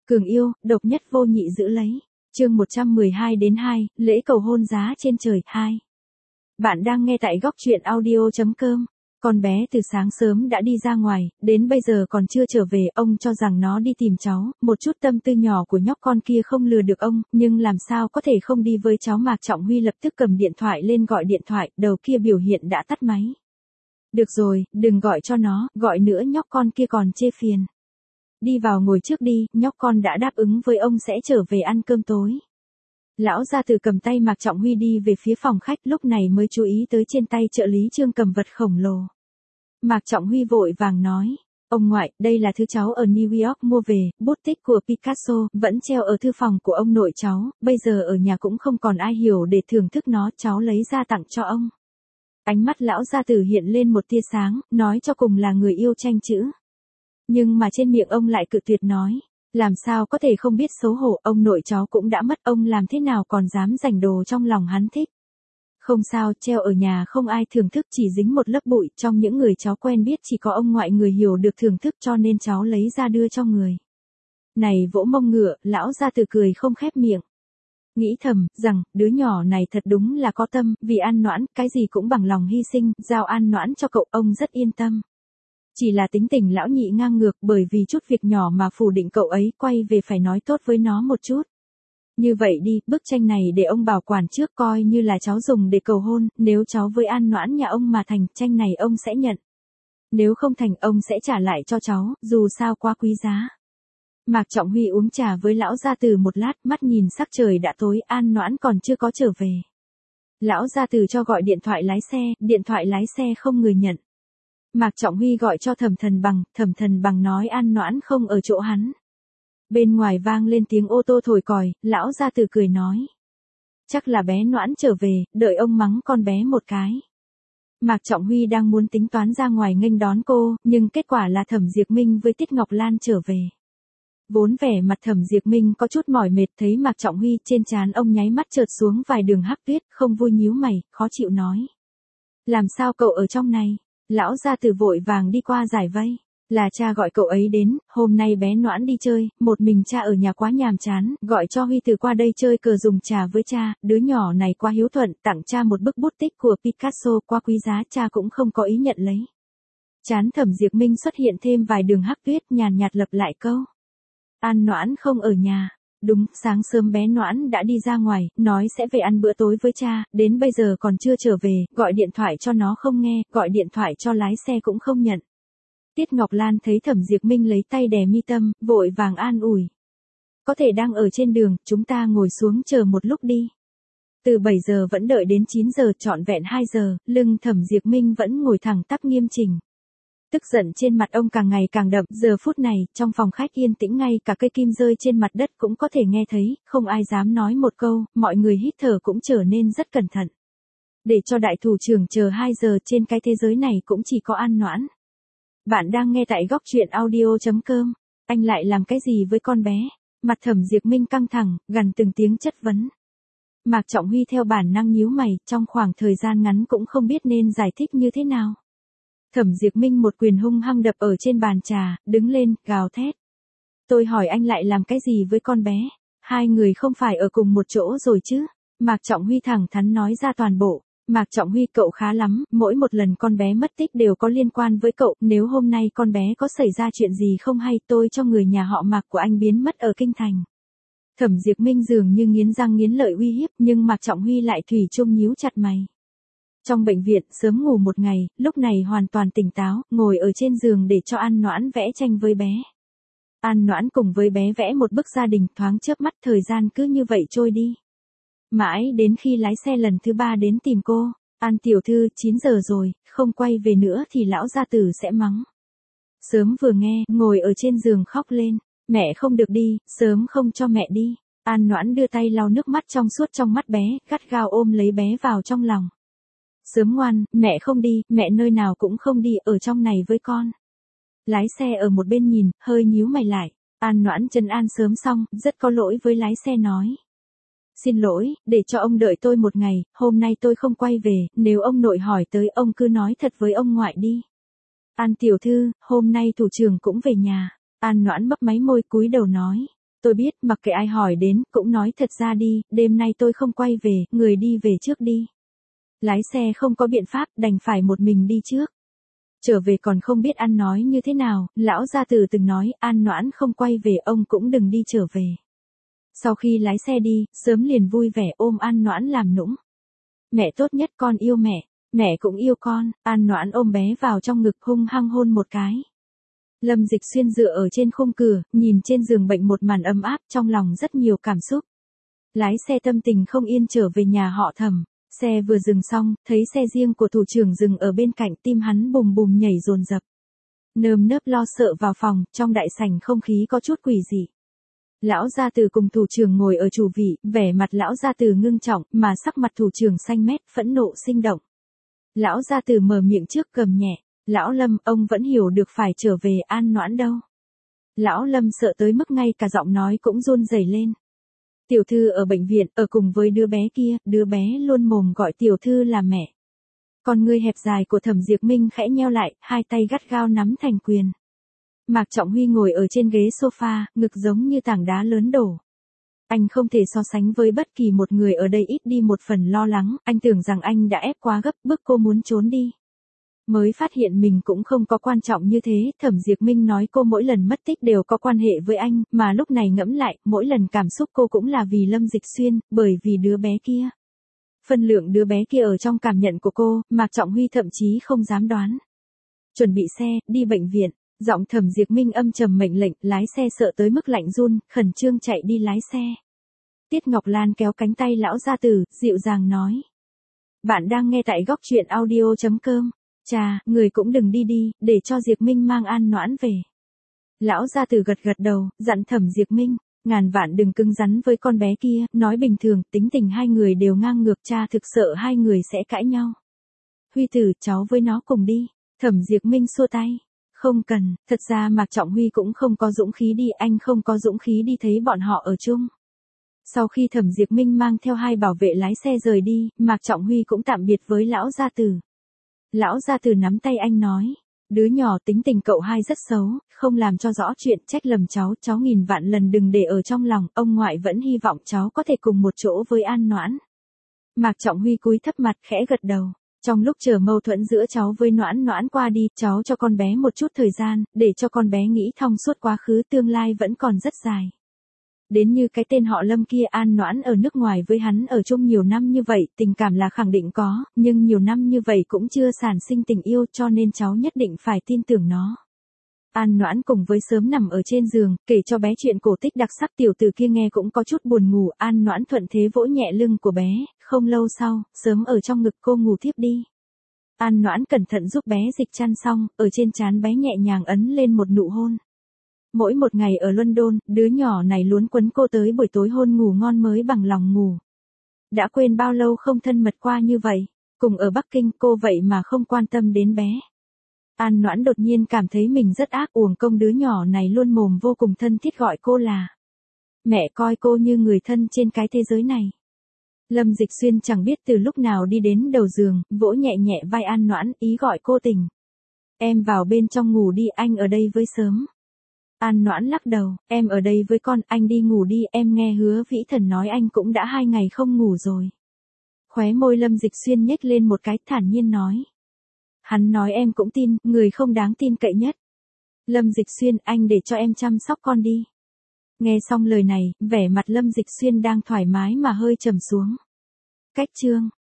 Cường yêu, độc nhất vô nhị giữ lấy. Chương 112-2, lễ cầu hôn giá trên trời 2. Bạn đang nghe tại góc truyện audio.com. Con bé từ sáng sớm đã đi ra ngoài, đến bây giờ còn chưa trở về, ông cho rằng nó đi tìm cháu, một chút tâm tư nhỏ của nhóc con kia không lừa được ông, nhưng làm sao có thể không đi với cháu. Mạc Trọng Huy lập tức cầm điện thoại lên gọi điện thoại, đầu kia biểu hiện đã tắt máy. Được rồi, đừng gọi cho nó, gọi nữa nhóc con kia còn chê phiền. Đi vào ngồi trước đi, nhóc con đã đáp ứng với ông sẽ trở về ăn cơm tối. Lão gia tử cầm tay Mạc Trọng Huy đi về phía phòng khách, lúc này mới chú ý tới trên tay trợ lý Trương cầm vật khổng lồ. Mạc Trọng Huy vội vàng nói, ông ngoại, đây là thứ cháu ở New York mua về, bút tích của Picasso, vẫn treo ở thư phòng của ông nội cháu, bây giờ ở nhà cũng không còn ai hiểu để thưởng thức nó, cháu lấy ra tặng cho ông. Ánh mắt lão gia tử hiện lên một tia sáng, nói cho cùng là người yêu tranh chữ. Nhưng mà trên miệng ông lại cự tuyệt nói, làm sao có thể không biết xấu hổ, ông nội cháu cũng đã mất, ông làm thế nào còn dám giành đồ trong lòng hắn thích. Không sao, treo ở nhà không ai thưởng thức, chỉ dính một lớp bụi, trong những người cháu quen biết chỉ có ông ngoại người hiểu được thưởng thức, cho nên cháu lấy ra đưa cho người. Này vỗ mông ngựa, lão gia tử cười không khép miệng. Nghĩ thầm, rằng, đứa nhỏ này thật đúng là có tâm, vì An Noãn, cái gì cũng bằng lòng hy sinh, giao An Noãn cho cậu, ông rất yên tâm. Chỉ là tính tình lão nhị ngang ngược, bởi vì chút việc nhỏ mà phủ định cậu ấy, quay về phải nói tốt với nó một chút. Như vậy đi, bức tranh này để ông bảo quản trước, coi như là cháu dùng để cầu hôn, nếu cháu với An Noãn nhà ông mà thành, tranh này ông sẽ nhận. Nếu không thành, ông sẽ trả lại cho cháu, dù sao quá quý giá. Mạc Trọng Huy uống trà với lão gia tử một lát, mắt nhìn sắc trời đã tối, An Noãn còn chưa có trở về. Lão gia tử cho gọi điện thoại lái xe không người nhận. Mạc Trọng Huy gọi cho Thẩm Thần Bằng nói An Noãn không ở chỗ hắn. Bên ngoài vang lên tiếng ô tô thổi còi, lão gia tử cười nói. Chắc là bé Noãn trở về, đợi ông mắng con bé một cái. Mạc Trọng Huy đang muốn tính toán ra ngoài nghênh đón cô, nhưng kết quả là Thẩm Diệp Minh với Tiết Ngọc Lan trở về. Vốn vẻ mặt Thẩm Diệp Minh có chút mỏi mệt, thấy Mạc Trọng Huy, trên trán ông nháy mắt chợt xuống vài đường hắc tuyết, không vui nhíu mày, khó chịu nói. Làm sao cậu ở trong này? Lão gia tử vội vàng đi qua giải vây. Là cha gọi cậu ấy đến, hôm nay bé Noãn đi chơi, một mình cha ở nhà quá nhàm chán, gọi cho Huy Từ qua đây chơi cờ dùng trà với cha, đứa nhỏ này quá hiếu thuận, tặng cha một bức bút tích của Picasso quá quý giá, cha cũng không có ý nhận lấy. Trán Thẩm Diệp Minh xuất hiện thêm vài đường hắc tuyết, nhàn nhạt lặp lại câu. An Noãn không ở nhà. Đúng, sáng sớm bé Noãn đã đi ra ngoài, nói sẽ về ăn bữa tối với cha, đến bây giờ còn chưa trở về, gọi điện thoại cho nó không nghe, gọi điện thoại cho lái xe cũng không nhận. Tiết Ngọc Lan thấy Thẩm Diệp Minh lấy tay đè mi tâm, vội vàng an ủi. Có thể đang ở trên đường, chúng ta ngồi xuống chờ một lúc đi. Từ 7 giờ vẫn đợi đến 9 giờ, trọn vẹn 2 giờ, lưng Thẩm Diệp Minh vẫn ngồi thẳng tắp nghiêm chỉnh. Tức giận trên mặt ông càng ngày càng đậm, giờ phút này, trong phòng khách yên tĩnh, ngay cả cây kim rơi trên mặt đất cũng có thể nghe thấy, không ai dám nói một câu, mọi người hít thở cũng trở nên rất cẩn thận. Để cho đại thủ trưởng chờ 2 giờ, trên cái thế giới này cũng chỉ có An Noãn. Bạn đang nghe tại góc truyện audio.com, anh lại làm cái gì với con bé? Mặt Thẩm Diệp Minh căng thẳng, gằn từng tiếng chất vấn. Mạc Trọng Huy theo bản năng nhíu mày, trong khoảng thời gian ngắn cũng không biết nên giải thích như thế nào. Thẩm Diệp Minh một quyền hung hăng đập ở trên bàn trà, đứng lên, gào thét. Tôi hỏi anh lại làm cái gì với con bé? Hai người không phải ở cùng một chỗ rồi chứ? Mạc Trọng Huy thẳng thắn nói ra toàn bộ. Mạc Trọng Huy, cậu khá lắm, mỗi một lần con bé mất tích đều có liên quan với cậu, nếu hôm nay con bé có xảy ra chuyện gì không hay, tôi cho người nhà họ Mạc của anh biến mất ở kinh thành. Thẩm Diệp Minh dường như nghiến răng nghiến lợi uy hiếp, nhưng Mạc Trọng Huy lại thủy chung nhíu chặt mày. Trong bệnh viện, sớm ngủ một ngày, lúc này hoàn toàn tỉnh táo, ngồi ở trên giường để cho An Noãn vẽ tranh với bé. An Noãn cùng với bé vẽ một bức gia đình, thoáng chớp mắt thời gian cứ như vậy trôi đi. Mãi đến khi lái xe lần thứ 3 đến tìm cô, An tiểu thư, 9 giờ rồi, không quay về nữa thì lão gia tử sẽ mắng. Sớm vừa nghe, ngồi ở trên giường khóc lên, mẹ không được đi, sớm không cho mẹ đi. An Noãn đưa tay lau nước mắt trong suốt trong mắt bé, gắt gao ôm lấy bé vào trong lòng. Sớm ngoan, mẹ không đi, mẹ nơi nào cũng không đi, ở trong này với con. Lái xe ở một bên nhìn, hơi nhíu mày lại. An Noãn trấn an sớm xong, rất có lỗi với lái xe nói. Xin lỗi, để cho ông đợi tôi một ngày, hôm nay tôi không quay về, nếu ông nội hỏi tới ông cứ nói thật với ông ngoại đi. An tiểu thư, hôm nay thủ trưởng cũng về nhà. An Noãn mấp máy môi cúi đầu nói. Tôi biết, mặc kệ ai hỏi đến, cũng nói thật ra đi, đêm nay tôi không quay về, người đi về trước đi. Lái xe không có biện pháp, đành phải một mình đi trước. Trở về còn không biết ăn nói như thế nào, lão gia tử từng nói, An Noãn không quay về ông cũng đừng đi trở về. Sau khi lái xe đi, sớm liền vui vẻ ôm An Noãn làm nũng. Mẹ tốt nhất, con yêu mẹ cũng yêu con. An Noãn ôm bé vào trong ngực hung hăng hôn một cái. Lâm Dịch Xuyên dựa ở trên khung cửa, nhìn trên giường bệnh một màn ấm áp, trong lòng rất nhiều cảm xúc. Lái xe tâm tình không yên trở về nhà họ Thẩm. Xe vừa dừng xong, thấy xe riêng của thủ trưởng dừng ở bên cạnh, tim hắn bùm bùm nhảy dồn dập. Nơm nớp lo sợ vào phòng, trong đại sảnh không khí có chút quỷ dị. Lão gia tử cùng thủ trưởng ngồi ở chủ vị, vẻ mặt lão gia tử ngưng trọng, mà sắc mặt thủ trưởng xanh mét, phẫn nộ sinh động. Lão gia tử mở miệng trước cầm nhẹ, lão Lâm, ông vẫn hiểu được phải trở về An Noãn đâu. Lão Lâm sợ tới mức ngay cả giọng nói cũng run rẩy lên. Tiểu thư ở bệnh viện, ở cùng với đứa bé kia, đứa bé luôn mồm gọi tiểu thư là mẹ. Con ngươi hẹp dài của Thẩm Diệp Minh khẽ nheo lại, hai tay gắt gao nắm thành quyền. Mạc Trọng Huy ngồi ở trên ghế sofa, ngực giống như tảng đá lớn đổ. Anh không thể so sánh với bất kỳ một người ở đây, ít đi một phần lo lắng, anh tưởng rằng anh đã ép quá gấp, bức cô muốn trốn đi. Mới phát hiện mình cũng không có quan trọng như thế, Thẩm Diệp Minh nói cô mỗi lần mất tích đều có quan hệ với anh, mà lúc này ngẫm lại, mỗi lần cảm xúc cô cũng là vì Lâm Dịch Xuyên, bởi vì đứa bé kia. Phân lượng đứa bé kia ở trong cảm nhận của cô, Mạc Trọng Huy thậm chí không dám đoán. Chuẩn bị xe, đi bệnh viện. Giọng Thẩm Diệp Minh âm trầm mệnh lệnh, lái xe sợ tới mức lạnh run, khẩn trương chạy đi lái xe. Tiết Ngọc Lan kéo cánh tay lão gia tử, dịu dàng nói. Bạn đang nghe tại góc truyện audio.com. Chà, người cũng đừng đi đi, để cho Diệp Minh mang An Noãn về. Lão gia tử gật gật đầu, dặn Thẩm Diệp Minh, ngàn vạn đừng cứng rắn với con bé kia, nói bình thường, tính tình hai người đều ngang ngược, cha thực sợ hai người sẽ cãi nhau. Huy tử, cháu với nó cùng đi. Thẩm Diệp Minh xua tay. Không cần, thật ra Mạc Trọng Huy cũng không có dũng khí đi, anh không có dũng khí đi thấy bọn họ ở chung. Sau khi Thẩm Diệp Minh mang theo hai bảo vệ lái xe rời đi, Mạc Trọng Huy cũng tạm biệt với lão gia tử. Lão gia tử nắm tay anh nói, đứa nhỏ tính tình cậu hai rất xấu, không làm cho rõ chuyện, trách lầm cháu nghìn vạn lần đừng để ở trong lòng, ông ngoại vẫn hy vọng cháu có thể cùng một chỗ với An Noãn. Mạc Trọng Huy cúi thấp mặt khẽ gật đầu. Trong lúc chờ mâu thuẫn giữa cháu với Noãn qua đi, cháu cho con bé một chút thời gian, để cho con bé nghĩ thông suốt quá khứ, tương lai vẫn còn rất dài. Đến như cái tên họ Lâm kia, An Noãn ở nước ngoài với hắn ở chung nhiều năm như vậy, tình cảm là khẳng định có, nhưng nhiều năm như vậy cũng chưa sản sinh tình yêu, cho nên cháu nhất định phải tin tưởng nó. An Noãn cùng với sớm nằm ở trên giường, kể cho bé chuyện cổ tích đặc sắc, tiểu tử kia nghe cũng có chút buồn ngủ, An Noãn thuận thế vỗ nhẹ lưng của bé, không lâu sau, sớm ở trong ngực cô ngủ thiếp đi. An Noãn cẩn thận giúp bé dịch chăn xong, ở trên trán bé nhẹ nhàng ấn lên một nụ hôn. Mỗi một ngày ở London, đứa nhỏ này luống quấn cô tới buổi tối hôn ngủ ngon mới bằng lòng ngủ. Đã quên bao lâu không thân mật qua như vậy, cùng ở Bắc Kinh cô vậy mà không quan tâm đến bé. An Noãn đột nhiên cảm thấy mình rất ác, uổng công đứa nhỏ này luôn mồm vô cùng thân thiết gọi cô là mẹ, coi cô như người thân trên cái thế giới này. Lâm Dịch Xuyên chẳng biết từ lúc nào đi đến đầu giường, vỗ nhẹ nhẹ vai An Noãn, ý gọi cô tỉnh. Em vào bên trong ngủ đi, anh ở đây với sớm. An Noãn lắc đầu, em ở đây với con, anh đi ngủ đi, em nghe Hứa Vĩ Thần nói anh cũng đã 2 ngày không ngủ rồi. Khóe môi Lâm Dịch Xuyên nhếch lên một cái, thản nhiên nói. Hắn nói em cũng tin, người không đáng tin cậy nhất. Lâm Dịch Xuyên, anh để cho em chăm sóc con đi. Nghe xong lời này, vẻ mặt Lâm Dịch Xuyên đang thoải mái mà hơi trầm xuống. Cách chương